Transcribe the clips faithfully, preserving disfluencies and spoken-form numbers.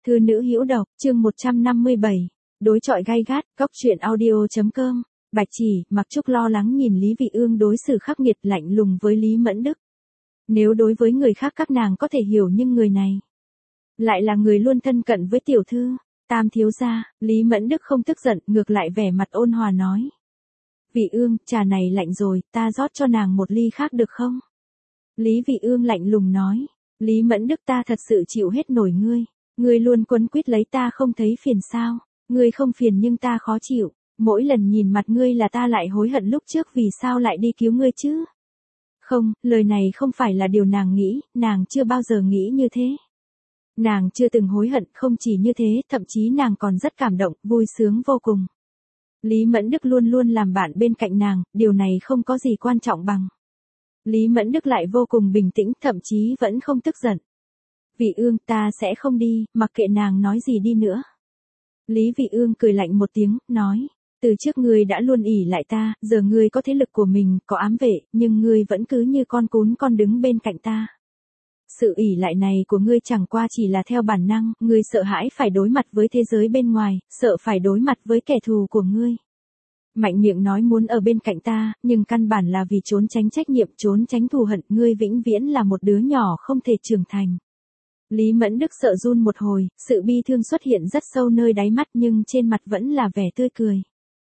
Thư nữ hữu độc, chương một trăm năm mươi bảy. Đối chọi gay gắt, góc truyện audio.com. Bạch Chỉ, Mặc Trúc lo lắng nhìn Lý Vị Ương đối xử khắc nghiệt lạnh lùng với Lý Mẫn Đức. Nếu đối với người khác các nàng có thể hiểu nhưng người này lại là người luôn thân cận với tiểu thư. Tam thiếu gia, Lý Mẫn Đức không tức giận, ngược lại vẻ mặt ôn hòa nói. Vị Ương, trà này lạnh rồi, ta rót cho nàng một ly khác được không? Lý Vị Ương lạnh lùng nói. Lý Mẫn Đức, ta thật sự chịu hết nổi ngươi. Ngươi luôn quấn quýt lấy ta không thấy phiền sao? Ngươi không phiền nhưng ta khó chịu. Mỗi lần nhìn mặt ngươi là ta lại hối hận lúc trước vì sao lại đi cứu ngươi chứ? Không, lời này không phải là điều nàng nghĩ, nàng chưa bao giờ nghĩ như thế. Nàng chưa từng hối hận, không chỉ như thế, thậm chí nàng còn rất cảm động, vui sướng vô cùng. Lý Mẫn Đức luôn luôn làm bạn bên cạnh nàng, điều này không có gì quan trọng bằng. Lý Mẫn Đức lại vô cùng bình tĩnh, thậm chí vẫn không tức giận. Vị Ương, ta sẽ không đi, mặc kệ nàng nói gì đi nữa. Lý Vị Ương cười lạnh một tiếng, nói. Từ trước ngươi đã luôn ỷ lại ta, giờ ngươi có thế lực của mình, có ám vệ, nhưng ngươi vẫn cứ như con cún con đứng bên cạnh ta. Sự ỷ lại này của ngươi chẳng qua chỉ là theo bản năng, ngươi sợ hãi phải đối mặt với thế giới bên ngoài, sợ phải đối mặt với kẻ thù của ngươi. Mạnh miệng nói muốn ở bên cạnh ta, nhưng căn bản là vì trốn tránh trách nhiệm, trốn tránh thù hận, ngươi vĩnh viễn là một đứa nhỏ không thể trưởng thành. Lý Mẫn Đức sợ run một hồi, sự bi thương xuất hiện rất sâu nơi đáy mắt nhưng trên mặt vẫn là vẻ tươi cười.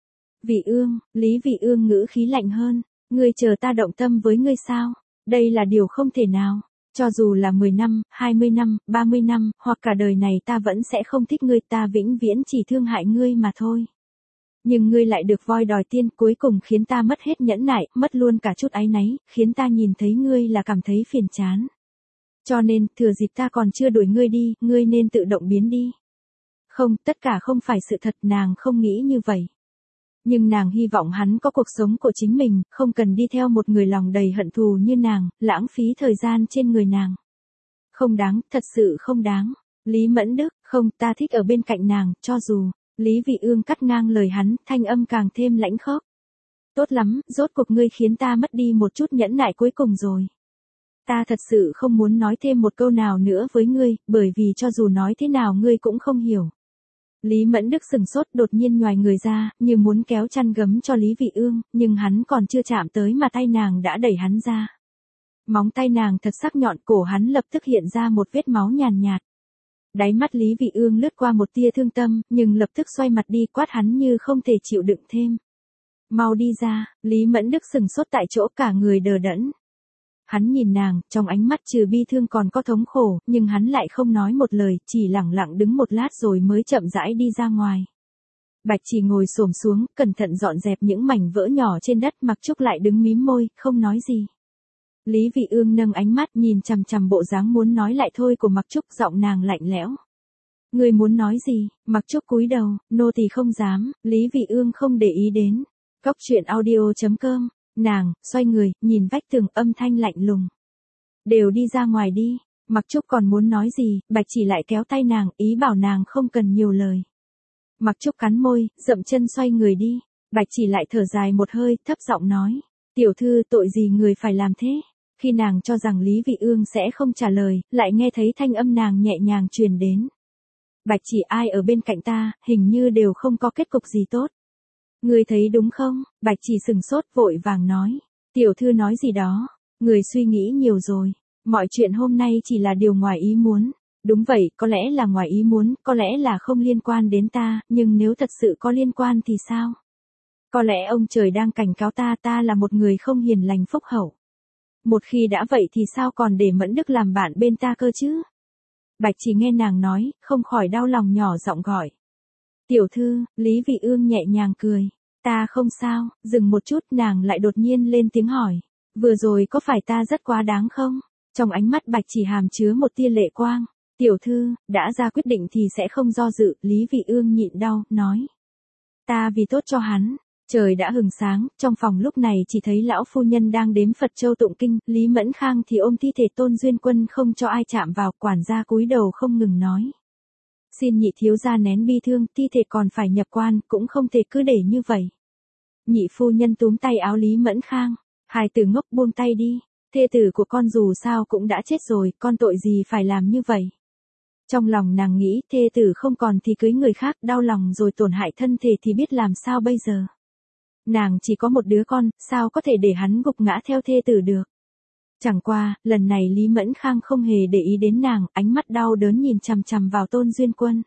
Vị Ương, Lý Vị Ương ngữ khí lạnh hơn, ngươi chờ ta động tâm với ngươi sao? Đây là điều không thể nào. Cho dù là mười năm, hai mươi năm, ba mươi năm, hoặc cả đời này ta vẫn sẽ không thích ngươi, ta vĩnh viễn chỉ thương hại ngươi mà thôi. Nhưng ngươi lại được voi đòi tiên, cuối cùng khiến ta mất hết nhẫn nại, mất luôn cả chút áy náy, khiến ta nhìn thấy ngươi là cảm thấy phiền chán. Cho nên, thừa dịp ta còn chưa đuổi ngươi đi, ngươi nên tự động biến đi. Không, tất cả không phải sự thật, nàng không nghĩ như vậy. Nhưng nàng hy vọng hắn có cuộc sống của chính mình, không cần đi theo một người lòng đầy hận thù như nàng, lãng phí thời gian trên người nàng. Không đáng, thật sự không đáng. Lý Mẫn Đức, không, ta thích ở bên cạnh nàng, cho dù. Lý Vị Ương cắt ngang lời hắn, thanh âm càng thêm lãnh khốc. Tốt lắm, rốt cuộc ngươi khiến ta mất đi một chút nhẫn nại cuối cùng rồi. Ta thật sự không muốn nói thêm một câu nào nữa với ngươi, bởi vì cho dù nói thế nào ngươi cũng không hiểu. Lý Mẫn Đức sừng sốt, đột nhiên nhoài người ra, như muốn kéo chăn gấm cho Lý Vị Ương, nhưng hắn còn chưa chạm tới mà tay nàng đã đẩy hắn ra. Móng tay nàng thật sắc nhọn, cổ hắn lập tức hiện ra một vết máu nhàn nhạt. Đáy mắt Lý Vị Ương lướt qua một tia thương tâm, nhưng lập tức xoay mặt đi, quát hắn như không thể chịu đựng thêm. Mau đi ra. Lý Mẫn Đức sừng sốt tại chỗ, cả người đờ đẫn. Hắn nhìn nàng, trong ánh mắt trừ bi thương còn có thống khổ, nhưng hắn lại không nói một lời, chỉ lẳng lặng đứng một lát rồi mới chậm rãi đi ra ngoài. Bạch Chỉ ngồi xổm xuống, cẩn thận dọn dẹp những mảnh vỡ nhỏ trên đất, Mặc Trúc lại đứng mím môi, không nói gì. Lý Vị Ương nâng ánh mắt nhìn chằm chằm bộ dáng muốn nói lại thôi của Mặc Trúc, giọng nàng lạnh lẽo. Ngươi muốn nói gì? Mặc Trúc cúi đầu, nô tỳ không dám. Lý Vị Ương không để ý đến. Góc truyện audio.com. Nàng, xoay người, nhìn vách tường, âm thanh lạnh lùng. Đều đi ra ngoài đi. Mặc Trúc còn muốn nói gì, Bạch Chỉ lại kéo tay nàng, ý bảo nàng không cần nhiều lời. Mặc Trúc cắn môi, dậm chân xoay người đi. Bạch Chỉ lại thở dài một hơi, thấp giọng nói. Tiểu thư, tội gì người phải làm thế? Khi nàng cho rằng Lý Vị Ương sẽ không trả lời, lại nghe thấy thanh âm nàng nhẹ nhàng truyền đến. Bạch Chỉ, ai ở bên cạnh ta, hình như đều không có kết cục gì tốt. Người thấy đúng không? Bạch Chỉ sừng sốt, vội vàng nói. Tiểu thư nói gì đó? Người suy nghĩ nhiều rồi. Mọi chuyện hôm nay chỉ là điều ngoài ý muốn. Đúng vậy, có lẽ là ngoài ý muốn, có lẽ là không liên quan đến ta, nhưng nếu thật sự có liên quan thì sao? Có lẽ ông trời đang cảnh cáo ta, ta là một người không hiền lành phúc hậu. Một khi đã vậy thì sao còn để Mẫn Đức làm bạn bên ta cơ chứ? Bạch Chỉ nghe nàng nói, không khỏi đau lòng nhỏ giọng gọi. Tiểu thư. Lý Vị Ương nhẹ nhàng cười. Ta không sao. Dừng một chút, nàng lại đột nhiên lên tiếng hỏi. Vừa rồi có phải ta rất quá đáng không? Trong ánh mắt Bạch Chỉ hàm chứa một tia lệ quang. Tiểu thư, đã ra quyết định thì sẽ không do dự. Lý Vị Ương nhịn đau, nói. Ta vì tốt cho hắn. Trời đã hừng sáng, trong phòng lúc này chỉ thấy lão phu nhân đang đếm Phật châu tụng kinh, Lý Mẫn Khang thì ôm thi thể Tôn Duyên Quân không cho ai chạm vào, quản gia cúi đầu không ngừng nói. Xin nhị thiếu gia nén bi thương, thi thể còn phải nhập quan, cũng không thể cứ để như vậy. Nhị phu nhân túm tay áo Lý Mẫn Khang, hài tử ngốc buông tay đi, thê tử của con dù sao cũng đã chết rồi, con tội gì phải làm như vậy. Trong lòng nàng nghĩ, thê tử không còn thì cưới người khác, đau lòng rồi tổn hại thân thể thì biết làm sao bây giờ. Nàng chỉ có một đứa con, sao có thể để hắn gục ngã theo thê tử được. Chẳng qua, lần này Lý Mẫn Khang không hề để ý đến nàng, ánh mắt đau đớn nhìn chằm chằm vào Tôn Duyên Quân.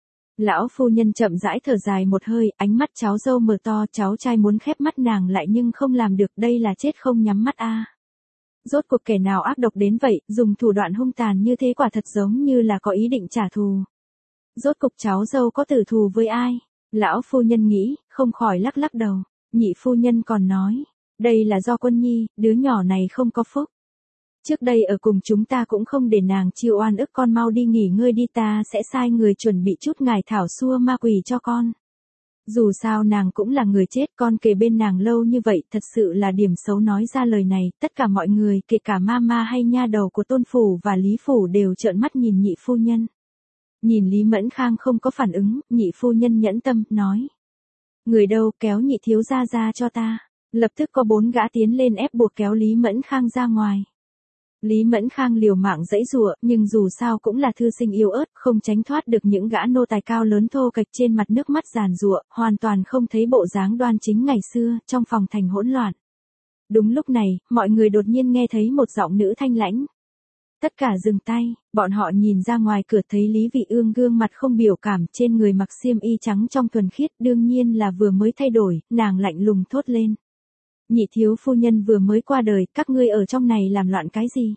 Lão phu nhân chậm rãi thở dài một hơi, ánh mắt cháu dâu mở to, cháu trai muốn khép mắt nàng lại nhưng không làm được, đây là chết không nhắm mắt a. À. Rốt cuộc kẻ nào ác độc đến vậy, dùng thủ đoạn hung tàn như thế quả thật giống như là có ý định trả thù. Rốt cuộc cháu dâu có tử thù với ai? Lão phu nhân nghĩ, không khỏi lắc lắc đầu. Nhị phu nhân còn nói, đây là do Quân Nhi, đứa nhỏ này không có phúc. Trước đây ở cùng chúng ta cũng không để nàng chịu oan ức, con mau đi nghỉ ngơi đi, ta sẽ sai người chuẩn bị chút ngải thảo xua ma quỷ cho con. Dù sao nàng cũng là người chết, con kề bên nàng lâu như vậy, thật sự là điểm xấu nói ra lời này, tất cả mọi người, kể cả mama hay nha đầu của Tôn Phủ và Lý Phủ đều trợn mắt nhìn nhị phu nhân. Nhìn Lý Mẫn Khang không có phản ứng, nhị phu nhân nhẫn tâm, nói. Người đâu, kéo nhị thiếu gia ra cho ta. Lập tức có bốn gã tiến lên ép buộc kéo Lý Mẫn Khang ra ngoài. Lý Mẫn Khang liều mạng giãy giụa, nhưng dù sao cũng là thư sinh yếu ớt, không tránh thoát được những gã nô tài cao lớn thô kệch trên mặt, nước mắt giàn giụa, hoàn toàn không thấy bộ dáng đoan chính ngày xưa, trong phòng thành hỗn loạn. Đúng lúc này, mọi người đột nhiên nghe thấy một giọng nữ thanh lãnh. Tất cả dừng tay, bọn họ nhìn ra ngoài cửa thấy Lý Vị Ương gương mặt không biểu cảm, trên người mặc xiêm y trắng trong thuần khiết, đương nhiên là vừa mới thay đổi, nàng lạnh lùng thốt lên. Nhị thiếu phu nhân vừa mới qua đời, các ngươi ở trong này làm loạn cái gì?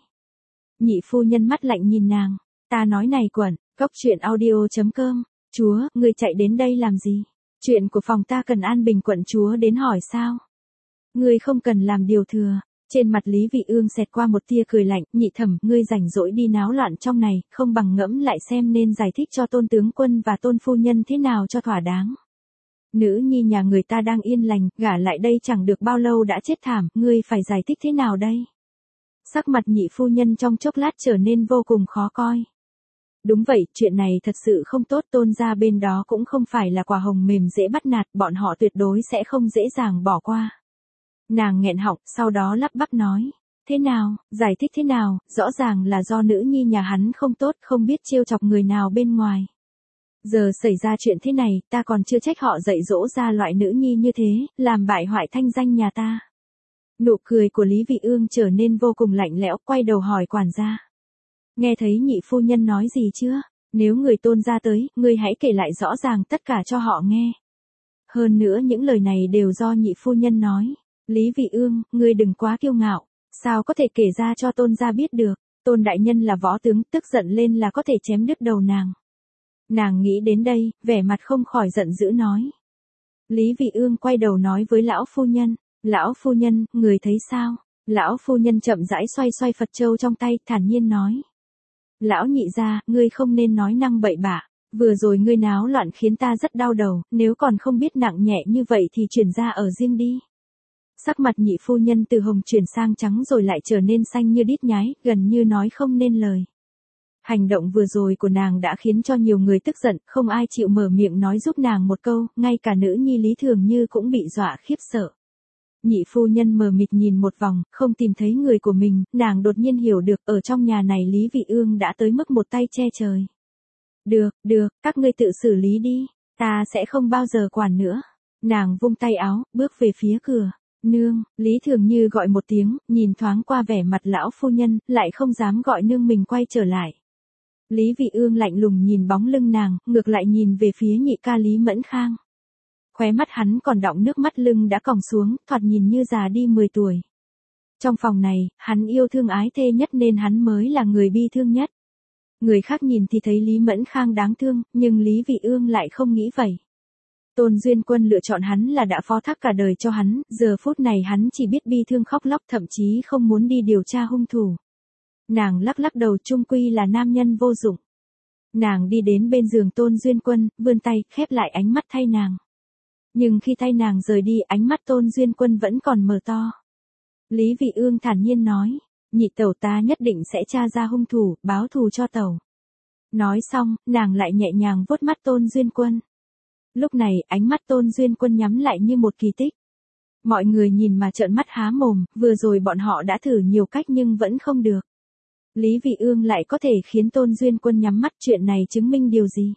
Nhị phu nhân mắt lạnh nhìn nàng, ta nói này quẩn, cốc truyện audio chấm com, chúa, ngươi chạy đến đây làm gì? Chuyện của phòng ta cần an bình quận chúa đến hỏi sao? Ngươi không cần làm điều thừa. Trên mặt Lý Vị Ương xẹt qua một tia cười lạnh, nhị thẩm, ngươi rảnh rỗi đi náo loạn trong này, không bằng ngẫm lại xem nên giải thích cho Tôn tướng quân và Tôn phu nhân thế nào cho thỏa đáng. Nữ nhi nhà người ta đang yên lành, gả lại đây chẳng được bao lâu đã chết thảm, ngươi phải giải thích thế nào đây? Sắc mặt nhị phu nhân trong chốc lát trở nên vô cùng khó coi. Đúng vậy, chuyện này thật sự không tốt, Tôn gia bên đó cũng không phải là quả hồng mềm dễ bắt nạt, bọn họ tuyệt đối sẽ không dễ dàng bỏ qua. Nàng nghẹn họng, sau đó lắp bắp nói. Thế nào, giải thích thế nào, rõ ràng là do nữ nhi nhà hắn không tốt, không biết trêu chọc người nào bên ngoài. Giờ xảy ra chuyện thế này, ta còn chưa trách họ dạy dỗ ra loại nữ nhi như thế, làm bại hoại thanh danh nhà ta. Nụ cười của Lý Vị Ương trở nên vô cùng lạnh lẽo, quay đầu hỏi quản gia. Nghe thấy nhị phu nhân nói gì chưa? Nếu người Tôn gia tới, ngươi hãy kể lại rõ ràng tất cả cho họ nghe. Hơn nữa những lời này đều do nhị phu nhân nói. Lý Vị Ương, ngươi đừng quá kiêu ngạo, sao có thể kể ra cho Tôn gia biết được, Tôn đại nhân là võ tướng, tức giận lên là có thể chém đứt đầu nàng. Nàng nghĩ đến đây, vẻ mặt không khỏi giận dữ nói. Lý Vị Ương quay đầu nói với lão phu nhân, lão phu nhân, người thấy sao? Lão phu nhân chậm rãi xoay xoay Phật châu trong tay, thản nhiên nói. Lão nhị gia, ngươi không nên nói năng bậy bạ, vừa rồi ngươi náo loạn khiến ta rất đau đầu, nếu còn không biết nặng nhẹ như vậy thì chuyển ra ở riêng đi. Sắc mặt nhị phu nhân từ hồng chuyển sang trắng rồi lại trở nên xanh như đít nhái, gần như nói không nên lời. Hành động vừa rồi của nàng đã khiến cho nhiều người tức giận, không ai chịu mở miệng nói giúp nàng một câu, ngay cả nữ nhi Lý Thường Như cũng bị dọa khiếp sợ. Nhị phu nhân mờ mịt nhìn một vòng, không tìm thấy người của mình, nàng đột nhiên hiểu được ở trong nhà này Lý Vị Ương đã tới mức một tay che trời. Được, được, các ngươi tự xử lý đi, ta sẽ không bao giờ quản nữa. Nàng vung tay áo, bước về phía cửa. Nương, Lý Thường Như gọi một tiếng, nhìn thoáng qua vẻ mặt lão phu nhân, lại không dám gọi nương mình quay trở lại. Lý Vị Ương lạnh lùng nhìn bóng lưng nàng, ngược lại nhìn về phía nhị ca Lý Mẫn Khang. Khóe mắt hắn còn đọng nước mắt, lưng đã còng xuống, thoạt nhìn như già đi mười tuổi. Trong phòng này, hắn yêu thương ái thê nhất nên hắn mới là người bi thương nhất. Người khác nhìn thì thấy Lý Mẫn Khang đáng thương, nhưng Lý Vị Ương lại không nghĩ vậy. Tôn Duyên Quân lựa chọn hắn là đã phó thác cả đời cho hắn, giờ phút này hắn chỉ biết bi thương khóc lóc, thậm chí không muốn đi điều tra hung thủ. Nàng lắc lắc đầu, chung quy là nam nhân vô dụng. Nàng đi đến bên giường Tôn Duyên Quân, vươn tay, khép lại ánh mắt thay nàng. Nhưng khi thay nàng rời đi, ánh mắt Tôn Duyên Quân vẫn còn mở to. Lý Vị Ương thản nhiên nói, nhị tẩu, ta nhất định sẽ tra ra hung thủ, báo thù cho tẩu. Nói xong, nàng lại nhẹ nhàng vuốt mắt Tôn Duyên Quân. Lúc này, ánh mắt Tôn Duyên Quân nhắm lại như một kỳ tích. Mọi người nhìn mà trợn mắt há mồm, vừa rồi bọn họ đã thử nhiều cách nhưng vẫn không được. Lý Vị Ương lại có thể khiến Tôn Duyên Quân nhắm mắt, chuyện này chứng minh điều gì?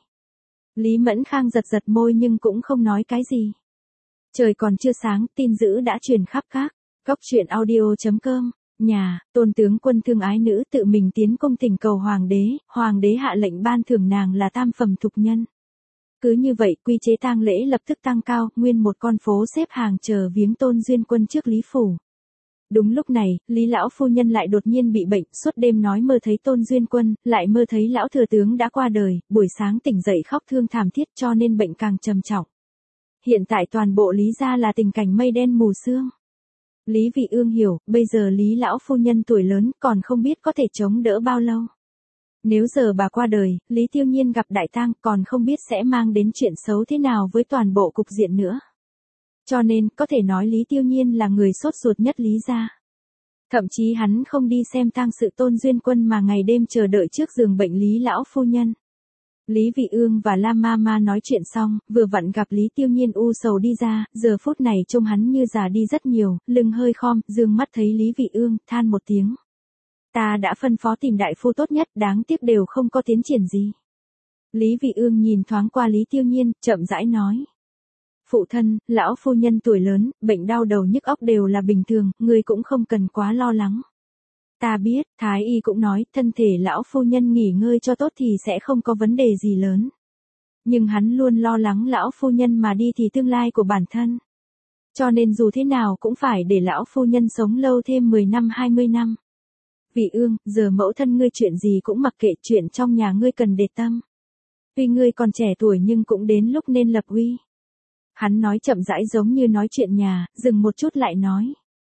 Lý Mẫn Khang giật giật môi nhưng cũng không nói cái gì. Trời còn chưa sáng, tin dữ đã truyền khắp các góc truyện audio.com. Nhà, Tôn tướng quân thương ái nữ tự mình tiến cung thỉnh cầu hoàng đế, hoàng đế hạ lệnh ban thưởng nàng là tam phẩm thục nhân. Cứ như vậy, quy chế tang lễ lập tức tăng cao, nguyên một con phố xếp hàng chờ viếng Tôn Duyên Quân trước Lý phủ. Đúng lúc này, Lý lão phu nhân lại đột nhiên bị bệnh, suốt đêm nói mơ thấy Tôn Duyên Quân, lại mơ thấy lão thừa tướng đã qua đời, buổi sáng tỉnh dậy khóc thương thảm thiết cho nên bệnh càng trầm trọng. Hiện tại toàn bộ Lý gia là tình cảnh mây đen mù sương. Lý Vị Ương hiểu, bây giờ Lý lão phu nhân tuổi lớn còn không biết có thể chống đỡ bao lâu. Nếu giờ bà qua đời, Lý Tiêu Nhiên gặp đại tang còn không biết sẽ mang đến chuyện xấu thế nào với toàn bộ cục diện nữa. Cho nên, có thể nói Lý Tiêu Nhiên là người sốt ruột nhất Lý gia. Thậm chí hắn không đi xem tang sự Tôn Duyên Quân mà ngày đêm chờ đợi trước giường bệnh Lý lão phu nhân. Lý Vị Ương và Lam Ma Ma nói chuyện xong, vừa vặn gặp Lý Tiêu Nhiên u sầu đi ra, giờ phút này trông hắn như già đi rất nhiều, lưng hơi khom, dương mắt thấy Lý Vị Ương, than một tiếng. Ta đã phân phó tìm đại phu tốt nhất, đáng tiếc đều không có tiến triển gì. Lý Vị Ương nhìn thoáng qua Lý Tiêu Nhiên, chậm rãi nói. Phụ thân, lão phu nhân tuổi lớn, bệnh đau đầu nhức óc đều là bình thường, ngươi cũng không cần quá lo lắng. Ta biết, Thái y cũng nói, thân thể lão phu nhân nghỉ ngơi cho tốt thì sẽ không có vấn đề gì lớn. Nhưng hắn luôn lo lắng lão phu nhân mà đi thì tương lai của bản thân. Cho nên dù thế nào cũng phải để lão phu nhân sống lâu thêm mười năm hai mươi năm. Vị Ương, giờ mẫu thân ngươi chuyện gì cũng mặc kệ, chuyện trong nhà ngươi cần để tâm. Tuy ngươi còn trẻ tuổi nhưng cũng đến lúc nên lập uy. Hắn nói chậm rãi giống như nói chuyện nhà, dừng một chút lại nói.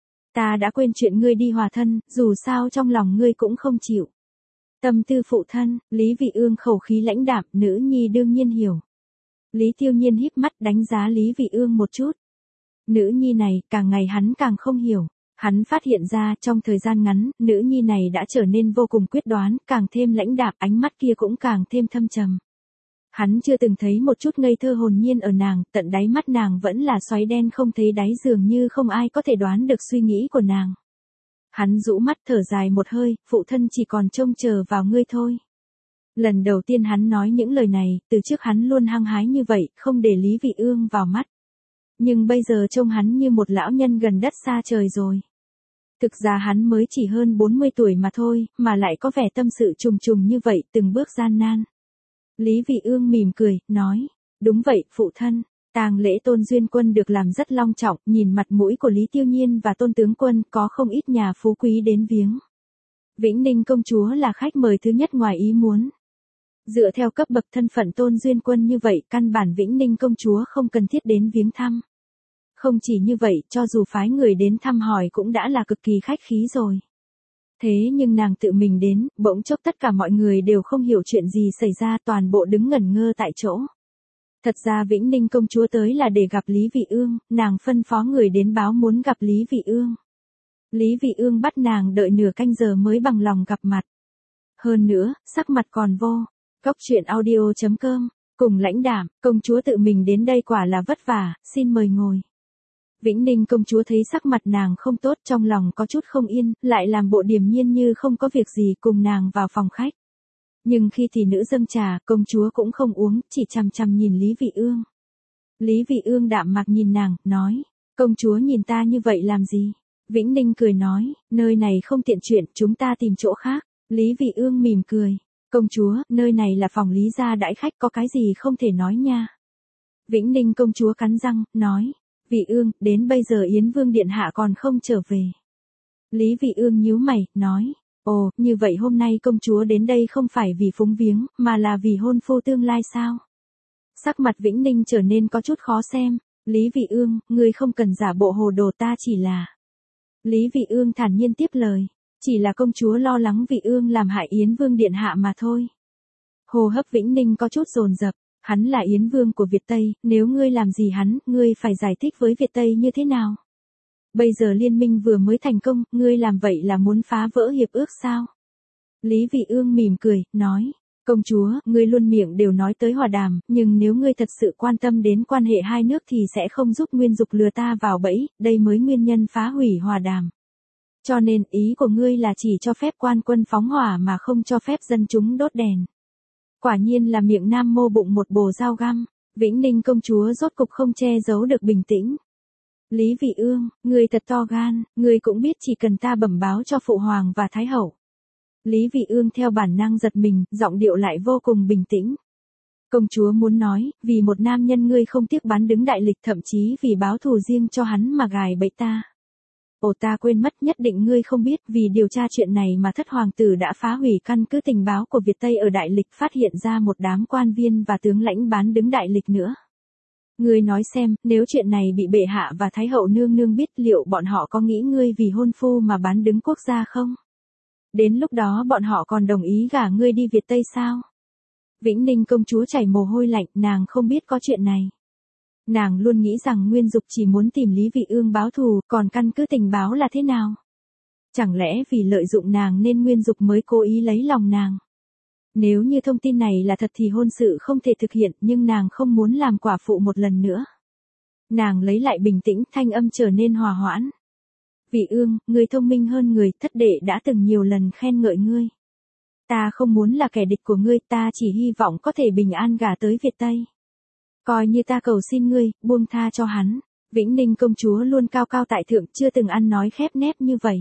Ta đã quên chuyện ngươi đi hòa thân, dù sao trong lòng ngươi cũng không chịu. Tâm tư phụ thân, Lý Vị Ương khẩu khí lãnh đạm, nữ nhi đương nhiên hiểu. Lý Tiêu Nhiên híp mắt đánh giá Lý Vị Ương một chút. Nữ nhi này, càng ngày hắn càng không hiểu. Hắn phát hiện ra trong thời gian ngắn, nữ nhi này đã trở nên vô cùng quyết đoán, càng thêm lãnh đạm, ánh mắt kia cũng càng thêm thâm trầm. Hắn chưa từng thấy một chút ngây thơ hồn nhiên ở nàng, tận đáy mắt nàng vẫn là xoáy đen không thấy đáy, dường như không ai có thể đoán được suy nghĩ của nàng. Hắn rũ mắt thở dài một hơi, phụ thân chỉ còn trông chờ vào ngươi thôi. Lần đầu tiên hắn nói những lời này, từ trước hắn luôn hăng hái như vậy, không để Lý Vị Ương vào mắt. Nhưng bây giờ trông hắn như một lão nhân gần đất xa trời rồi. Thực ra hắn mới chỉ hơn bốn mươi tuổi mà thôi, mà lại có vẻ tâm sự trùng trùng như vậy, từng bước gian nan. Lý Vị Ương mỉm cười, nói, đúng vậy, phụ thân, tang lễ Tôn Duyên Quân được làm rất long trọng, nhìn mặt mũi của Lý Tiêu Nhiên và Tôn tướng quân có không ít nhà phú quý đến viếng. Vĩnh Ninh công chúa là khách mời thứ nhất ngoài ý muốn. Dựa theo cấp bậc thân phận Tôn Duyên Quân như vậy, căn bản Vĩnh Ninh công chúa không cần thiết đến viếng thăm. Không chỉ như vậy, cho dù phái người đến thăm hỏi cũng đã là cực kỳ khách khí rồi. Thế nhưng nàng tự mình đến, bỗng chốc tất cả mọi người đều không hiểu chuyện gì xảy ra, toàn bộ đứng ngẩn ngơ tại chỗ. Thật ra Vĩnh Ninh công chúa tới là để gặp Lý Vị Ương, nàng phân phó người đến báo muốn gặp Lý Vị Ương. Lý Vị Ương bắt nàng đợi nửa canh giờ mới bằng lòng gặp mặt. Hơn nữa, sắc mặt còn vô. Góc truyện audio.com, cùng lãnh đạm, công chúa tự mình đến đây quả là vất vả, xin mời ngồi. Vĩnh Ninh công chúa thấy sắc mặt nàng không tốt, trong lòng có chút không yên, lại làm bộ điềm nhiên như không có việc gì, cùng nàng vào phòng khách. Nhưng khi thị nữ dâng trà, công chúa cũng không uống, chỉ chằm chằm nhìn Lý Vị Ương. Lý Vị Ương đạm mạc nhìn nàng, nói, công chúa nhìn ta như vậy làm gì? Vĩnh Ninh cười nói, nơi này không tiện chuyện, chúng ta tìm chỗ khác. Lý Vị Ương mỉm cười, công chúa, nơi này là phòng Lý gia đãi khách, có cái gì không thể nói nha. Vĩnh Ninh công chúa cắn răng, nói, Vị Ương, đến bây giờ Yến Vương Điện Hạ còn không trở về. Lý Vị Ương nhíu mày, nói, ồ, như vậy hôm nay công chúa đến đây không phải vì phúng viếng, mà là vì hôn phu tương lai sao? Sắc mặt Vĩnh Ninh trở nên có chút khó xem, Lý Vị Ương, ngươi không cần giả bộ hồ đồ, ta chỉ là... Lý Vị Ương thản nhiên tiếp lời, chỉ là công chúa lo lắng Vị Ương làm hại Yến Vương Điện Hạ mà thôi. Hô hấp Vĩnh Ninh có chút dồn dập. Hắn là Yến Vương của Việt Tây, nếu ngươi làm gì hắn, ngươi phải giải thích với Việt Tây như thế nào? Bây giờ liên minh vừa mới thành công, ngươi làm vậy là muốn phá vỡ hiệp ước sao? Lý Vị Ương mỉm cười, nói, công chúa, ngươi luôn miệng đều nói tới hòa đàm, nhưng nếu ngươi thật sự quan tâm đến quan hệ hai nước thì sẽ không giúp Nguyên Dục lừa ta vào bẫy, đây mới nguyên nhân phá hủy hòa đàm. Cho nên ý của ngươi là chỉ cho phép quan quân phóng hỏa mà không cho phép dân chúng đốt đèn. Quả nhiên là miệng nam mô bụng một bồ dao găm. Vĩnh Ninh công chúa rốt cục không che giấu được bình tĩnh. Lý Vị Ương, ngươi thật to gan, ngươi cũng biết chỉ cần ta bẩm báo cho phụ hoàng và thái hậu. Lý Vị Ương theo bản năng giật mình, giọng điệu lại vô cùng bình tĩnh. Công chúa muốn nói, vì một nam nhân ngươi không tiếc bán đứng đại lịch, thậm chí vì báo thù riêng cho hắn mà gài bẫy ta. Ồ, ta quên mất, nhất định ngươi không biết, vì điều tra chuyện này mà thất hoàng tử đã phá hủy căn cứ tình báo của Việt Tây ở đại lịch, phát hiện ra một đám quan viên và tướng lãnh bán đứng đại lịch nữa. Ngươi nói xem, nếu chuyện này bị bệ hạ và thái hậu nương nương biết, liệu bọn họ có nghĩ ngươi vì hôn phu mà bán đứng quốc gia không? Đến lúc đó bọn họ còn đồng ý gả ngươi đi Việt Tây sao? Vĩnh Ninh công chúa chảy mồ hôi lạnh, nàng không biết có chuyện này. Nàng luôn nghĩ rằng Nguyên Dục chỉ muốn tìm Lý Vị Ương báo thù, còn căn cứ tình báo là thế nào? Chẳng lẽ vì lợi dụng nàng nên Nguyên Dục mới cố ý lấy lòng nàng? Nếu như thông tin này là thật thì hôn sự không thể thực hiện, nhưng nàng không muốn làm quả phụ một lần nữa. Nàng lấy lại bình tĩnh, thanh âm trở nên hòa hoãn. Vị Ương, ngươi thông minh hơn người, thất đệ đã từng nhiều lần khen ngợi ngươi. Ta không muốn là kẻ địch của ngươi, ta chỉ hy vọng có thể bình an gả tới Việt Tây. Coi như ta cầu xin ngươi, buông tha cho hắn. Vĩnh Ninh công chúa luôn cao cao tại thượng, chưa từng ăn nói khép nép như vậy.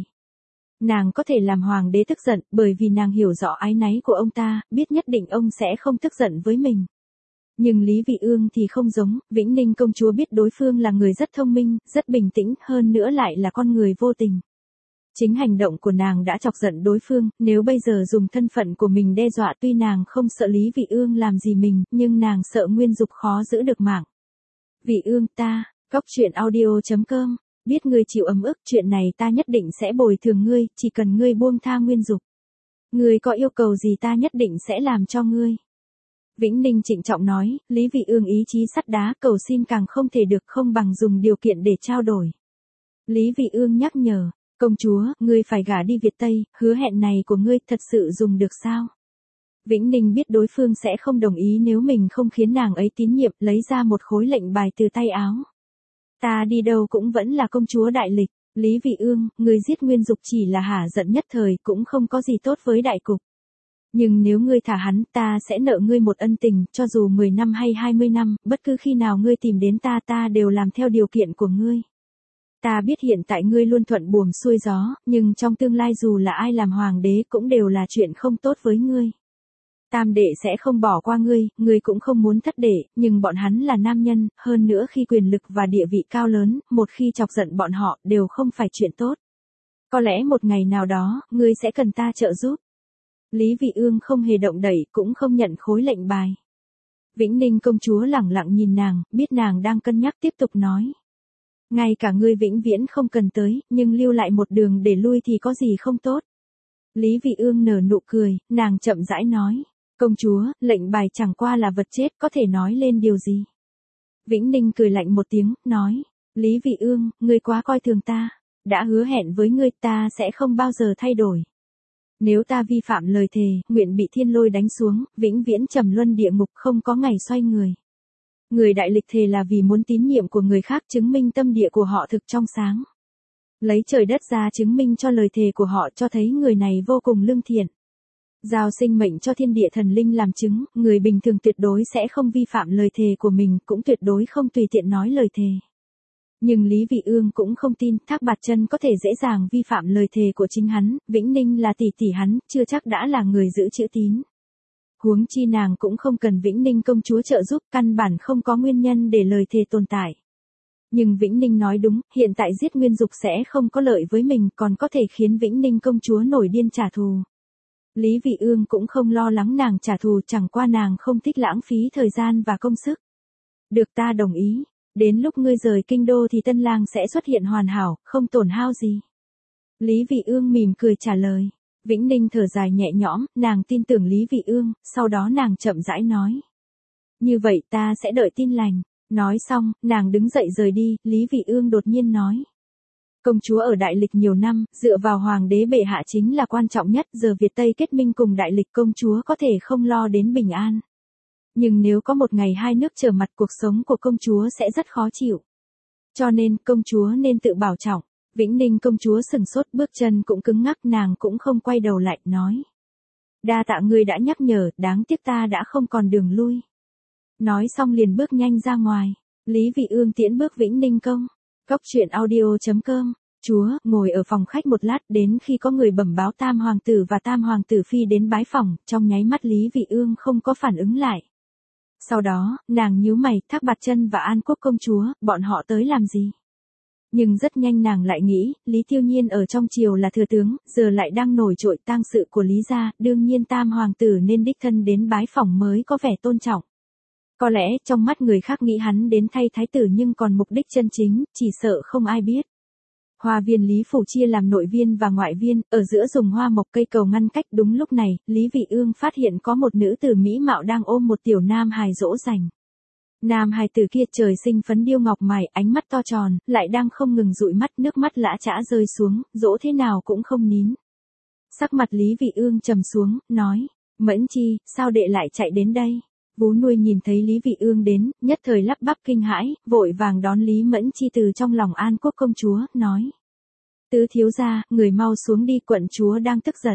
Nàng có thể làm hoàng đế tức giận, bởi vì nàng hiểu rõ áy náy của ông ta, biết nhất định ông sẽ không tức giận với mình. Nhưng Lý Vị Ương thì không giống, Vĩnh Ninh công chúa biết đối phương là người rất thông minh, rất bình tĩnh, hơn nữa lại là con người vô tình. Chính hành động của nàng đã chọc giận đối phương, nếu bây giờ dùng thân phận của mình đe dọa, tuy nàng không sợ Lý Vị Ương làm gì mình, nhưng nàng sợ Nguyên Dục khó giữ được mạng. Vị Ương ta, góc truyện audio chấm com, biết ngươi chịu ấm ức, chuyện này ta nhất định sẽ bồi thường ngươi, chỉ cần ngươi buông tha Nguyên Dục. Ngươi có yêu cầu gì ta nhất định sẽ làm cho ngươi. Vĩnh Ninh trịnh trọng nói, Lý Vị Ương ý chí sắt đá, cầu xin càng không thể được, không bằng dùng điều kiện để trao đổi. Lý Vị Ương nhắc nhở. Công chúa, ngươi phải gả đi Việt Tây, hứa hẹn này của ngươi thật sự dùng được sao? Vĩnh Ninh biết đối phương sẽ không đồng ý nếu mình không khiến nàng ấy tín nhiệm, lấy ra một khối lệnh bài từ tay áo. Ta đi đâu cũng vẫn là công chúa đại lịch. Lý Vị Ương, ngươi giết Nguyên Dục chỉ là hả giận nhất thời, cũng không có gì tốt với đại cục. Nhưng nếu ngươi thả hắn, ta sẽ nợ ngươi một ân tình, cho dù mười năm hay hai mươi năm, bất cứ khi nào ngươi tìm đến ta, ta đều làm theo điều kiện của ngươi. Ta biết hiện tại ngươi luôn thuận buồm xuôi gió, nhưng trong tương lai dù là ai làm hoàng đế cũng đều là chuyện không tốt với ngươi. Tam đệ sẽ không bỏ qua ngươi, ngươi cũng không muốn thất đệ, nhưng bọn hắn là nam nhân, hơn nữa khi quyền lực và địa vị cao lớn, một khi chọc giận bọn họ, đều không phải chuyện tốt. Có lẽ một ngày nào đó, ngươi sẽ cần ta trợ giúp. Lý Vị Ương không hề động đậy, cũng không nhận khối lệnh bài. Vĩnh Ninh công chúa lẳng lặng nhìn nàng, biết nàng đang cân nhắc, tiếp tục nói. Ngay cả ngươi vĩnh viễn không cần tới, nhưng lưu lại một đường để lui thì có gì không tốt. Lý Vị Ương nở nụ cười, nàng chậm rãi nói. Công chúa, lệnh bài chẳng qua là vật chết, có thể nói lên điều gì? Vĩnh Ninh cười lạnh một tiếng, nói. Lý Vị Ương, ngươi quá coi thường ta. Đã hứa hẹn với ngươi, ta sẽ không bao giờ thay đổi. Nếu ta vi phạm lời thề, nguyện bị thiên lôi đánh xuống, vĩnh viễn trầm luân địa ngục, không có ngày xoay người. Người đại lịch thề là vì muốn tín nhiệm của người khác, chứng minh tâm địa của họ thực trong sáng. Lấy trời đất ra chứng minh cho lời thề của họ, cho thấy người này vô cùng lương thiện. Giao sinh mệnh cho thiên địa thần linh làm chứng, người bình thường tuyệt đối sẽ không vi phạm lời thề của mình, cũng tuyệt đối không tùy tiện nói lời thề. Nhưng Lý Vị Ương cũng không tin, Thác Bạt Chân có thể dễ dàng vi phạm lời thề của chính hắn, Vĩnh Ninh là tỷ tỷ hắn, chưa chắc đã là người giữ chữ tín. Huống chi nàng cũng không cần Vĩnh Ninh công chúa trợ giúp, căn bản không có nguyên nhân để lời thề tồn tại. Nhưng Vĩnh Ninh nói đúng, hiện tại giết Nguyên Dục sẽ không có lợi với mình, còn có thể khiến Vĩnh Ninh công chúa nổi điên trả thù. Lý Vị Ương cũng không lo lắng nàng trả thù, chẳng qua nàng không thích lãng phí thời gian và công sức. Được, ta đồng ý. Đến lúc ngươi rời kinh đô thì tân lang sẽ xuất hiện hoàn hảo, không tổn hao gì. Lý Vị Ương mỉm cười trả lời. Vĩnh Ninh thở dài nhẹ nhõm, nàng tin tưởng Lý Vị Ương, sau đó nàng chậm rãi nói. Như vậy ta sẽ đợi tin lành. Nói xong, nàng đứng dậy rời đi, Lý Vị Ương đột nhiên nói. Công chúa ở đại lịch nhiều năm, dựa vào hoàng đế bệ hạ chính là quan trọng nhất, giờ Việt Tây kết minh cùng đại lịch, công chúa có thể không lo đến bình an. Nhưng nếu có một ngày hai nước trở mặt, cuộc sống của công chúa sẽ rất khó chịu. Cho nên, công chúa nên tự bảo trọng. Vĩnh Ninh công chúa sừng sốt, bước chân cũng cứng ngắc, nàng cũng không quay đầu lại, nói. Đa tạ ngươi đã nhắc nhở, đáng tiếc ta đã không còn đường lui. Nói xong liền bước nhanh ra ngoài. Lý Vị Ương tiễn bước Vĩnh Ninh công. Cốc truyện audio chấm com. Chúa, ngồi ở phòng khách một lát, đến khi có người bẩm báo Tam Hoàng tử và Tam Hoàng tử Phi đến bái phòng, trong nháy mắt Lý Vị Ương không có phản ứng lại. Sau đó, nàng nhíu mày, Thác Bạt Chân và An Quốc công chúa, bọn họ tới làm gì? Nhưng rất nhanh nàng lại nghĩ, Lý Tiêu Nhiên ở trong triều là thừa tướng, giờ lại đang nổi trội tang sự của Lý gia, đương nhiên Tam Hoàng tử nên đích thân đến bái phòng mới có vẻ tôn trọng. Có lẽ trong mắt người khác nghĩ hắn đến thay thái tử nhưng còn mục đích chân chính, chỉ sợ không ai biết. Hoa viên Lý Phủ chia làm nội viên và ngoại viên, ở giữa dùng hoa mộc cây cầu ngăn cách. Đúng lúc này, Lý Vị Ương phát hiện có một nữ tử mỹ mạo đang ôm một tiểu nam hài dỗ dành. Nam hài tử kia trời sinh phấn điêu ngọc mày, ánh mắt to tròn, lại đang không ngừng dụi mắt, nước mắt lã chã rơi xuống, dỗ thế nào cũng không nín. Sắc mặt Lý Vị Ương trầm xuống, nói, Mẫn Chi, sao đệ lại chạy đến đây? Vú nuôi nhìn thấy Lý Vị Ương đến, nhất thời lắp bắp kinh hãi, vội vàng đón Lý Mẫn Chi từ trong lòng An Quốc công chúa, nói. Tứ thiếu gia, người mau xuống đi, quận chúa đang tức giận.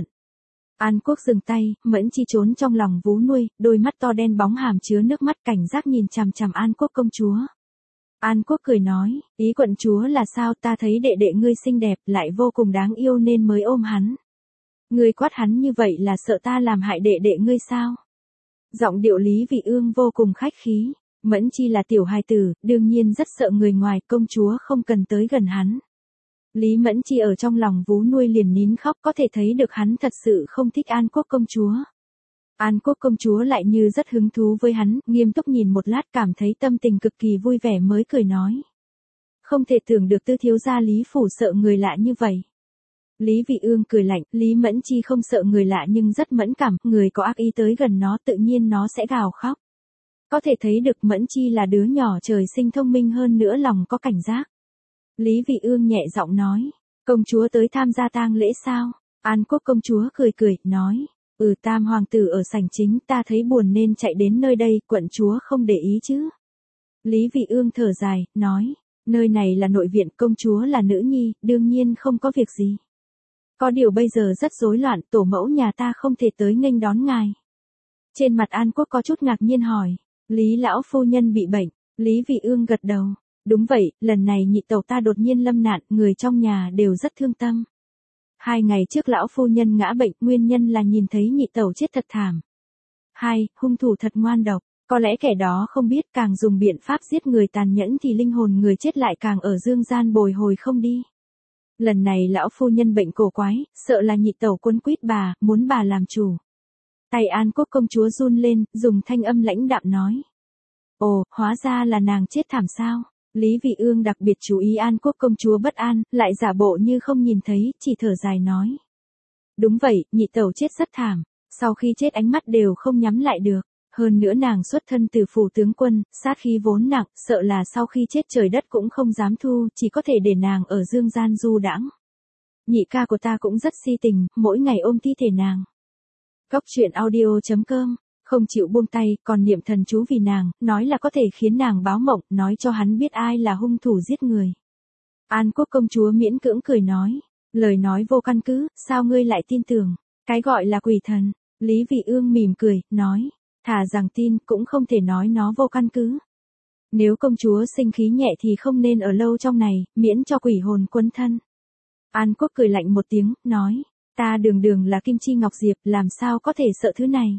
An Quốc dừng tay, Mẫn Chi trốn trong lòng vú nuôi, đôi mắt to đen bóng hàm chứa nước mắt, cảnh giác nhìn chằm chằm An Quốc công chúa. An Quốc cười nói, ý quận chúa là sao? Ta thấy đệ đệ ngươi xinh đẹp, lại vô cùng đáng yêu nên mới ôm hắn. Ngươi quát hắn như vậy là sợ ta làm hại đệ đệ ngươi sao? Giọng điệu Lý Vị Ương vô cùng khách khí. Mẫn Chi là tiểu hài tử, đương nhiên rất sợ người ngoài, công chúa không cần tới gần hắn. Lý Mẫn Chi ở trong lòng vú nuôi liền nín khóc, có thể thấy được hắn thật sự không thích An Quốc công chúa. An Quốc công chúa lại như rất hứng thú với hắn, nghiêm túc nhìn một lát, cảm thấy tâm tình cực kỳ vui vẻ mới cười nói. Không thể tưởng được Tư thiếu gia Lý Phủ sợ người lạ như vậy. Lý Vị Ương cười lạnh, Lý Mẫn Chi không sợ người lạ nhưng rất mẫn cảm, người có ác ý tới gần nó tự nhiên nó sẽ gào khóc. Có thể thấy được Mẫn Chi là đứa nhỏ trời sinh thông minh hơn nữa lòng có cảnh giác. Lý Vị Ương nhẹ giọng nói, công chúa tới tham gia tang lễ sao? An Quốc công chúa cười cười, nói, ừ Tam Hoàng tử ở sảnh chính, ta thấy buồn nên chạy đến nơi đây, quận chúa không để ý chứ? Lý Vị Ương thở dài, nói, nơi này là nội viện, công chúa là nữ nhi, đương nhiên không có việc gì. Có điều bây giờ rất rối loạn, tổ mẫu nhà ta không thể tới nghênh đón ngài. Trên mặt An Quốc có chút ngạc nhiên hỏi, Lý lão phu nhân bị bệnh, Lý Vị Ương gật đầu. Đúng vậy, lần này nhị tẩu ta đột nhiên lâm nạn, người trong nhà đều rất thương tâm. Hai ngày trước lão phu nhân ngã bệnh, nguyên nhân là nhìn thấy nhị tẩu chết thật thảm. Hai, hung thủ thật ngoan độc, có lẽ kẻ đó không biết càng dùng biện pháp giết người tàn nhẫn thì linh hồn người chết lại càng ở dương gian bồi hồi không đi. Lần này lão phu nhân bệnh cổ quái, sợ là nhị tẩu quấn quýt bà, muốn bà làm chủ. Tay An Quốc công chúa run lên, dùng thanh âm lãnh đạm nói. Ồ, hóa ra là nàng chết thảm sao? Lý Vị Ương đặc biệt chú ý An Quốc công chúa bất an, lại giả bộ như không nhìn thấy, chỉ thở dài nói. Đúng vậy, nhị tẩu chết rất thảm, sau khi chết ánh mắt đều không nhắm lại được. Hơn nữa nàng xuất thân từ phủ tướng quân, sát khí vốn nặng, sợ là sau khi chết trời đất cũng không dám thu, chỉ có thể để nàng ở dương gian du đãng. Nhị ca của ta cũng rất si tình, mỗi ngày ôm thi thể nàng. Cốc truyện audio chấm com, không chịu buông tay, còn niệm thần chú vì nàng, nói là có thể khiến nàng báo mộng, nói cho hắn biết ai là hung thủ giết người. An Quốc công chúa miễn cưỡng cười nói, lời nói vô căn cứ, sao ngươi lại tin tưởng, cái gọi là quỷ thần. Lý Vị Ương mỉm cười, nói. Thà rằng tin, cũng không thể nói nó vô căn cứ. Nếu công chúa sinh khí nhẹ thì không nên ở lâu trong này, miễn cho quỷ hồn quấn thân. An Quốc cười lạnh một tiếng, nói, ta đường đường là Kim Chi Ngọc Diệp, làm sao có thể sợ thứ này.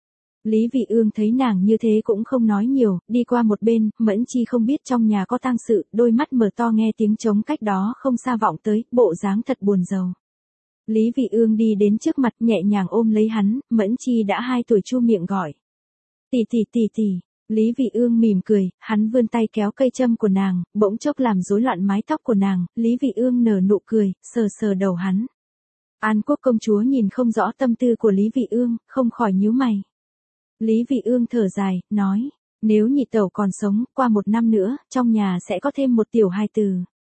Lý Vị Ương thấy nàng như thế cũng không nói nhiều, đi qua một bên, Mẫn Chi không biết trong nhà có tang sự, đôi mắt mở to nghe tiếng trống cách đó không xa vọng tới, bộ dáng thật buồn rầu. Lý Vị Ương đi đến trước mặt nhẹ nhàng ôm lấy hắn, Mẫn Chi đã hai tuổi chu miệng gọi. Tỷ tỷ tỷ tỷ, Lý Vị Ương mỉm cười, hắn vươn tay kéo cây châm của nàng, bỗng chốc làm rối loạn mái tóc của nàng, Lý Vị Ương nở nụ cười, sờ sờ đầu hắn. An Quốc công chúa nhìn không rõ tâm tư của Lý Vị Ương, không khỏi nhíu mày. Lý Vị Ương thở dài, nói, nếu nhị tẩu còn sống, qua một năm nữa, trong nhà sẽ có thêm một tiểu hài tử.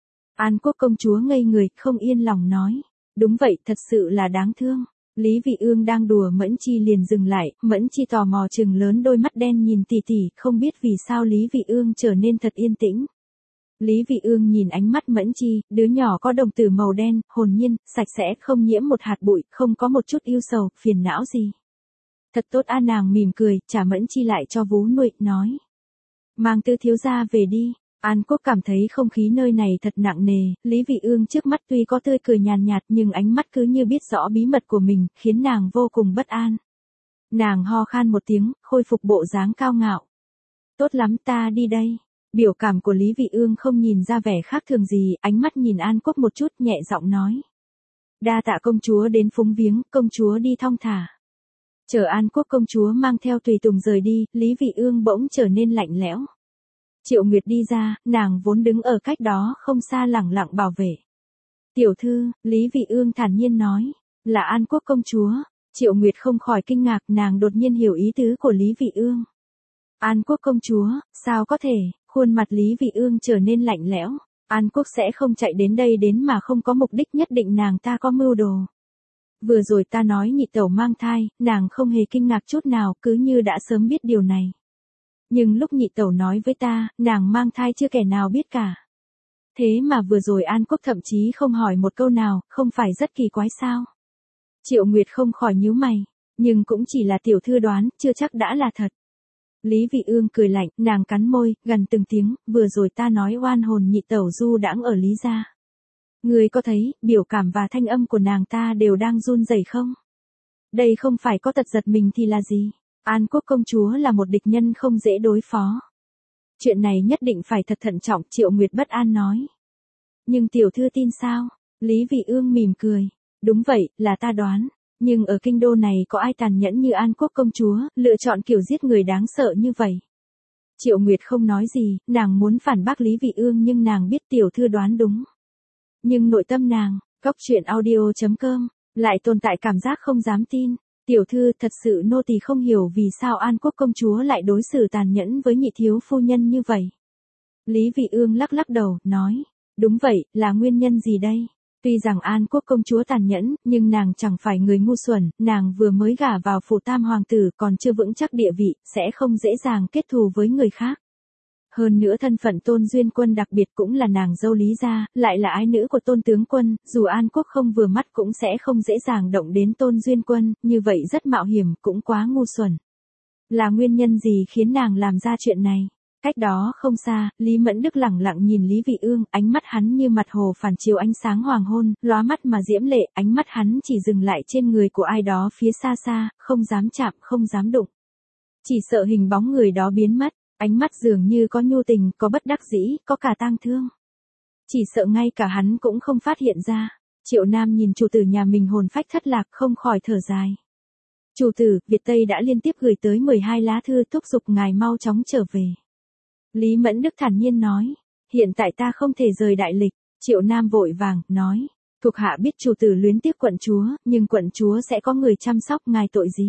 An Quốc công chúa ngây người, không yên lòng nói, đúng vậy, thật sự là đáng thương. Lý Vị Ương đang đùa Mẫn Chi liền dừng lại, Mẫn Chi tò mò trừng lớn đôi mắt đen nhìn tỷ tỷ, không biết vì sao Lý Vị Ương trở nên thật yên tĩnh. Lý Vị Ương nhìn ánh mắt Mẫn Chi, đứa nhỏ có đồng tử màu đen, hồn nhiên, sạch sẽ, không nhiễm một hạt bụi, không có một chút ưu sầu, phiền não gì. Thật tốt a, nàng mỉm cười, trả Mẫn Chi lại cho vú nuôi, nói. Mang Tư thiếu gia về đi. An Quốc cảm thấy không khí nơi này thật nặng nề, Lý Vị Ương trước mắt tuy có tươi cười nhàn nhạt nhưng ánh mắt cứ như biết rõ bí mật của mình, khiến nàng vô cùng bất an. Nàng ho khan một tiếng, khôi phục bộ dáng cao ngạo. Tốt lắm, ta đi đây. Biểu cảm của Lý Vị Ương không nhìn ra vẻ khác thường gì, ánh mắt nhìn An Quốc một chút, nhẹ giọng nói. Đa tạ công chúa đến phúng viếng, công chúa đi thong thả. Chờ An Quốc công chúa mang theo tùy tùng rời đi, Lý Vị Ương bỗng trở nên lạnh lẽo. Triệu Nguyệt đi ra, nàng vốn đứng ở cách đó không xa lẳng lặng bảo vệ. Tiểu thư, Lý Vị Ương thản nhiên nói, là An Quốc công chúa. Triệu Nguyệt không khỏi kinh ngạc, nàng đột nhiên hiểu ý tứ của Lý Vị Ương. An Quốc công chúa, sao có thể, khuôn mặt Lý Vị Ương trở nên lạnh lẽo. An Quốc sẽ không chạy đến đây đến mà không có mục đích, nhất định nàng ta có mưu đồ. Vừa rồi ta nói nhị tẩu mang thai, nàng không hề kinh ngạc chút nào, cứ như đã sớm biết điều này. Nhưng lúc nhị tẩu nói với ta, nàng mang thai chưa kẻ nào biết cả. Thế mà vừa rồi An Quốc thậm chí không hỏi một câu nào, không phải rất kỳ quái sao? Triệu Nguyệt không khỏi nhíu mày, nhưng cũng chỉ là tiểu thư đoán, chưa chắc đã là thật. Lý Vị Ương cười lạnh, nàng cắn môi, gần từng tiếng, vừa rồi ta nói oan hồn nhị tẩu du đãng ở Lý gia. Người có thấy, biểu cảm và thanh âm của nàng ta đều đang run rẩy không? Đây không phải có tật giật mình thì là gì? An Quốc công chúa là một địch nhân không dễ đối phó. Chuyện này nhất định phải thật thận trọng, Triệu Nguyệt bất an nói. Nhưng tiểu thư tin sao? Lý Vị Ương mỉm cười. Đúng vậy, là ta đoán. Nhưng ở kinh đô này có ai tàn nhẫn như An Quốc công chúa, lựa chọn kiểu giết người đáng sợ như vậy? Triệu Nguyệt không nói gì, nàng muốn phản bác Lý Vị Ương nhưng nàng biết tiểu thư đoán đúng. Nhưng nội tâm nàng, góc truyện audio chấm com, lại tồn tại cảm giác không dám tin. Tiểu thư, thật sự nô tỳ không hiểu vì sao An Quốc công chúa lại đối xử tàn nhẫn với nhị thiếu phu nhân như vậy. Lý Vị Ương lắc lắc đầu, nói, đúng vậy, là nguyên nhân gì đây? Tuy rằng An Quốc công chúa tàn nhẫn, nhưng nàng chẳng phải người ngu xuẩn, nàng vừa mới gả vào phủ tam hoàng tử còn chưa vững chắc địa vị, sẽ không dễ dàng kết thù với người khác. Hơn nữa thân phận Tôn Duyên Quân đặc biệt cũng là nàng dâu Lý gia, lại là ái nữ của Tôn tướng quân, dù An Quốc không vừa mắt cũng sẽ không dễ dàng động đến Tôn Duyên Quân, như vậy rất mạo hiểm, cũng quá ngu xuẩn. Là nguyên nhân gì khiến nàng làm ra chuyện này? Cách đó không xa, Lý Mẫn Đức lẳng lặng nhìn Lý Vị Ương, ánh mắt hắn như mặt hồ phản chiếu ánh sáng hoàng hôn, lóa mắt mà diễm lệ, ánh mắt hắn chỉ dừng lại trên người của ai đó phía xa xa, không dám chạm, không dám đụng. Chỉ sợ hình bóng người đó biến mất, ánh mắt dường như có nhu tình, có bất đắc dĩ, có cả tang thương. Chỉ sợ ngay cả hắn cũng không phát hiện ra. Triệu Nam nhìn chủ tử nhà mình hồn phách thất lạc, không khỏi thở dài. Chủ tử, Việt Tây đã liên tiếp gửi tới mười hai lá thư thúc giục ngài mau chóng trở về. Lý Mẫn Đức thản nhiên nói, hiện tại ta không thể rời đại lịch. Triệu Nam vội vàng, nói, thuộc hạ biết chủ tử luyến tiếc quận chúa, nhưng quận chúa sẽ có người chăm sóc, ngài tội gì?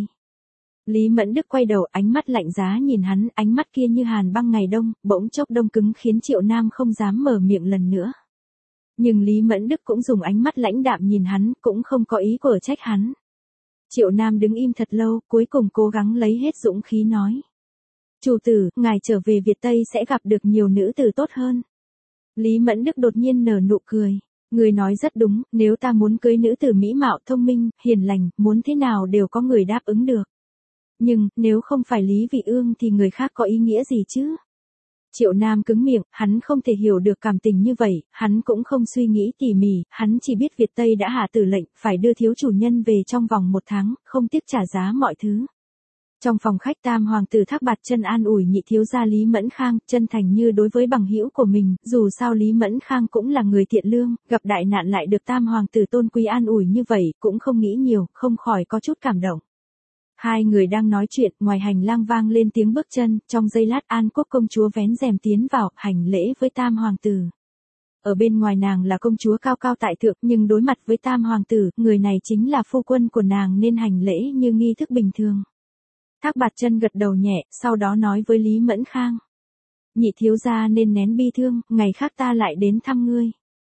Lý Mẫn Đức quay đầu, ánh mắt lạnh giá nhìn hắn, ánh mắt kia như hàn băng ngày đông, bỗng chốc đông cứng khiến Triệu Nam không dám mở miệng lần nữa. Nhưng Lý Mẫn Đức cũng dùng ánh mắt lãnh đạm nhìn hắn, cũng không có ý của trách hắn. Triệu Nam đứng im thật lâu, cuối cùng cố gắng lấy hết dũng khí nói. Chủ tử, ngài trở về Việt Tây sẽ gặp được nhiều nữ tử tốt hơn. Lý Mẫn Đức đột nhiên nở nụ cười. Người nói rất đúng, nếu ta muốn cưới nữ tử mỹ mạo thông minh, hiền lành, muốn thế nào đều có người đáp ứng được. Nhưng, nếu không phải Lý Vị Ương thì người khác có ý nghĩa gì chứ? Triệu Nam cứng miệng, hắn không thể hiểu được cảm tình như vậy, hắn cũng không suy nghĩ tỉ mỉ, hắn chỉ biết Việt Tây đã hạ tử lệnh, phải đưa thiếu chủ nhân về trong vòng một tháng, không tiếc trả giá mọi thứ. Trong phòng khách tam hoàng tử Thác Bạt Chân an ủi nhị thiếu gia Lý Mẫn Khang, chân thành như đối với bằng hữu của mình, dù sao Lý Mẫn Khang cũng là người thiện lương, gặp đại nạn lại được tam hoàng tử tôn quý an ủi như vậy, cũng không nghĩ nhiều, không khỏi có chút cảm động. Hai người đang nói chuyện, ngoài hành lang vang lên tiếng bước chân, trong giây lát An Quốc công chúa vén rèm tiến vào, hành lễ với tam hoàng tử. Ở bên ngoài nàng là công chúa cao cao tại thượng, nhưng đối mặt với tam hoàng tử, người này chính là phu quân của nàng nên hành lễ như nghi thức bình thường. Thác Bạt Chân gật đầu nhẹ, sau đó nói với Lý Mẫn Khang. Nhị thiếu gia nên nén bi thương, ngày khác ta lại đến thăm ngươi.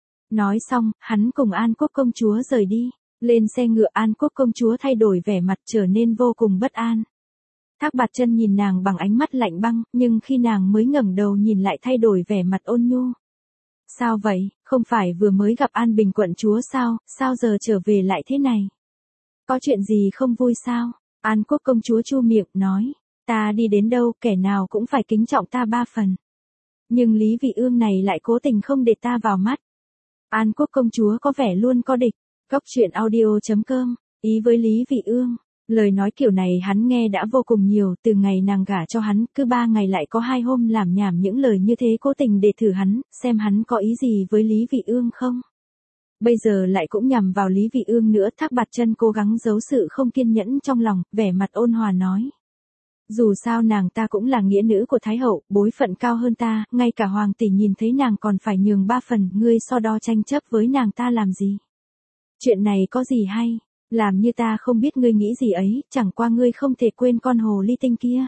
Nói xong, hắn cùng An Quốc công chúa rời đi. Lên xe ngựa An Quốc công chúa thay đổi vẻ mặt trở nên vô cùng bất an. Thác Bạt Chân nhìn nàng bằng ánh mắt lạnh băng, nhưng khi nàng mới ngẩng đầu nhìn lại thay đổi vẻ mặt ôn nhu. Sao vậy, không phải vừa mới gặp An Bình quận chúa sao, sao giờ trở về lại thế này? Có chuyện gì không vui sao? An Quốc công chúa chu miệng nói, ta đi đến đâu kẻ nào cũng phải kính trọng ta ba phần. Nhưng Lý Vị Ương này lại cố tình không để ta vào mắt. An Quốc công chúa có vẻ luôn có địch. Góc truyện audio.com, ý với Lý Vị Ương. Lời nói kiểu này hắn nghe đã vô cùng nhiều, từ ngày nàng gả cho hắn, cứ ba ngày lại có hai hôm làm nhảm những lời như thế cố tình để thử hắn, xem hắn có ý gì với Lý Vị Ương không. Bây giờ lại cũng nhằm vào Lý Vị Ương nữa. Thác Bạt Chân cố gắng giấu sự không kiên nhẫn trong lòng, vẻ mặt ôn hòa nói. Dù sao nàng ta cũng là nghĩa nữ của Thái Hậu, bối phận cao hơn ta, ngay cả Hoàng tỷ nhìn thấy nàng còn phải nhường ba phần, ngươi so đo tranh chấp với nàng ta làm gì? Chuyện này có gì hay? Làm như ta không biết ngươi nghĩ gì ấy, chẳng qua ngươi không thể quên con hồ ly tinh kia.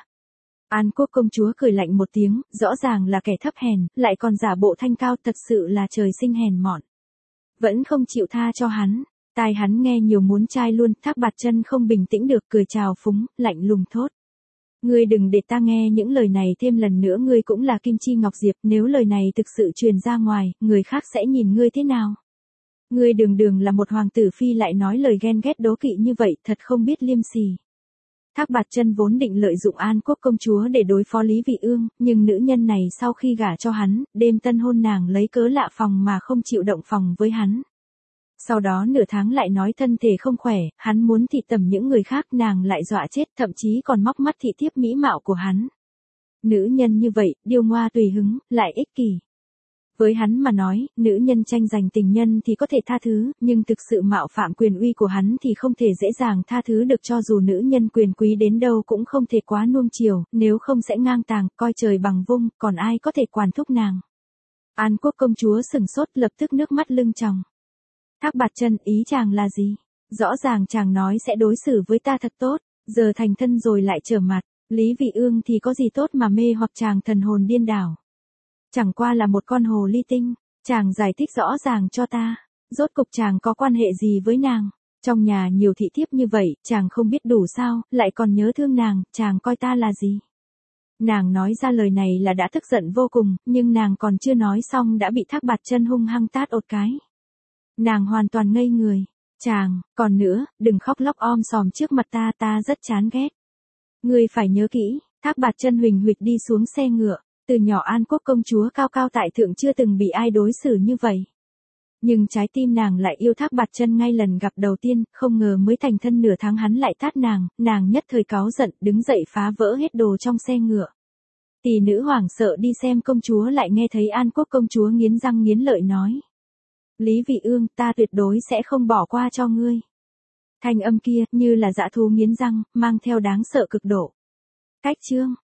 An Quốc công chúa cười lạnh một tiếng, rõ ràng là kẻ thấp hèn, lại còn giả bộ thanh cao, thật sự là trời sinh hèn mọn. Vẫn không chịu tha cho hắn, tai hắn nghe nhiều muốn chai luôn. Thác Bạt Chân không bình tĩnh được, cười chào phúng, lạnh lùng thốt. Ngươi đừng để ta nghe những lời này thêm lần nữa, ngươi cũng là Kim Chi Ngọc Diệp, nếu lời này thực sự truyền ra ngoài, người khác sẽ nhìn ngươi thế nào? Ngươi đường đường là một hoàng tử phi lại nói lời ghen ghét đố kỵ như vậy, thật không biết liêm sỉ. Thác Bạt Chân vốn định lợi dụng An Quốc công chúa để đối phó Lý Vị Ương, nhưng nữ nhân này sau khi gả cho hắn, đêm tân hôn nàng lấy cớ lạ phòng mà không chịu động phòng với hắn. Sau đó nửa tháng lại nói thân thể không khỏe, hắn muốn thị tầm những người khác, nàng lại dọa chết, thậm chí còn móc mắt thị thiếp mỹ mạo của hắn. Nữ nhân như vậy, điêu ngoa tùy hứng, lại ích kỷ. Với hắn mà nói, nữ nhân tranh giành tình nhân thì có thể tha thứ, nhưng thực sự mạo phạm quyền uy của hắn thì không thể dễ dàng tha thứ được, cho dù nữ nhân quyền quý đến đâu cũng không thể quá nuông chiều, nếu không sẽ ngang tàng, coi trời bằng vung, còn ai có thể quản thúc nàng. An Quốc công chúa sừng sốt, lập tức nước mắt lưng tròng. Thác Bạt Chân, ý chàng là gì? Rõ ràng chàng nói sẽ đối xử với ta thật tốt, giờ thành thân rồi lại trở mặt, Lý Vị Ương thì có gì tốt mà mê hoặc chàng thần hồn điên đảo. Chẳng qua là một con hồ ly tinh, chàng giải thích rõ ràng cho ta, rốt cục chàng có quan hệ gì với nàng? Trong nhà nhiều thị thiếp như vậy, chàng không biết đủ sao, lại còn nhớ thương nàng, chàng coi ta là gì? Nàng nói ra lời này là đã tức giận vô cùng, nhưng nàng còn chưa nói xong đã bị Thác Bạt Chân hung hăng tát một cái. Nàng hoàn toàn ngây người. Chàng, còn nữa, đừng khóc lóc om sòm trước mặt ta, ta rất chán ghét. Ngươi phải nhớ kỹ. Thác Bạt Chân huỳnh huỵch đi xuống xe ngựa. Từ nhỏ An Quốc công chúa cao cao tại thượng chưa từng bị ai đối xử như vậy. Nhưng trái tim nàng lại yêu Thác Bạt Chân ngay lần gặp đầu tiên, không ngờ mới thành thân nửa tháng hắn lại tát nàng, nàng nhất thời cáu giận, đứng dậy phá vỡ hết đồ trong xe ngựa. Tỷ nữ hoảng sợ đi xem công chúa lại nghe thấy An Quốc công chúa nghiến răng nghiến lợi nói. Lý Vị Ương, ta tuyệt đối sẽ không bỏ qua cho ngươi. Thanh âm kia, như là dã thú nghiến răng, mang theo đáng sợ cực độ. Cách chương.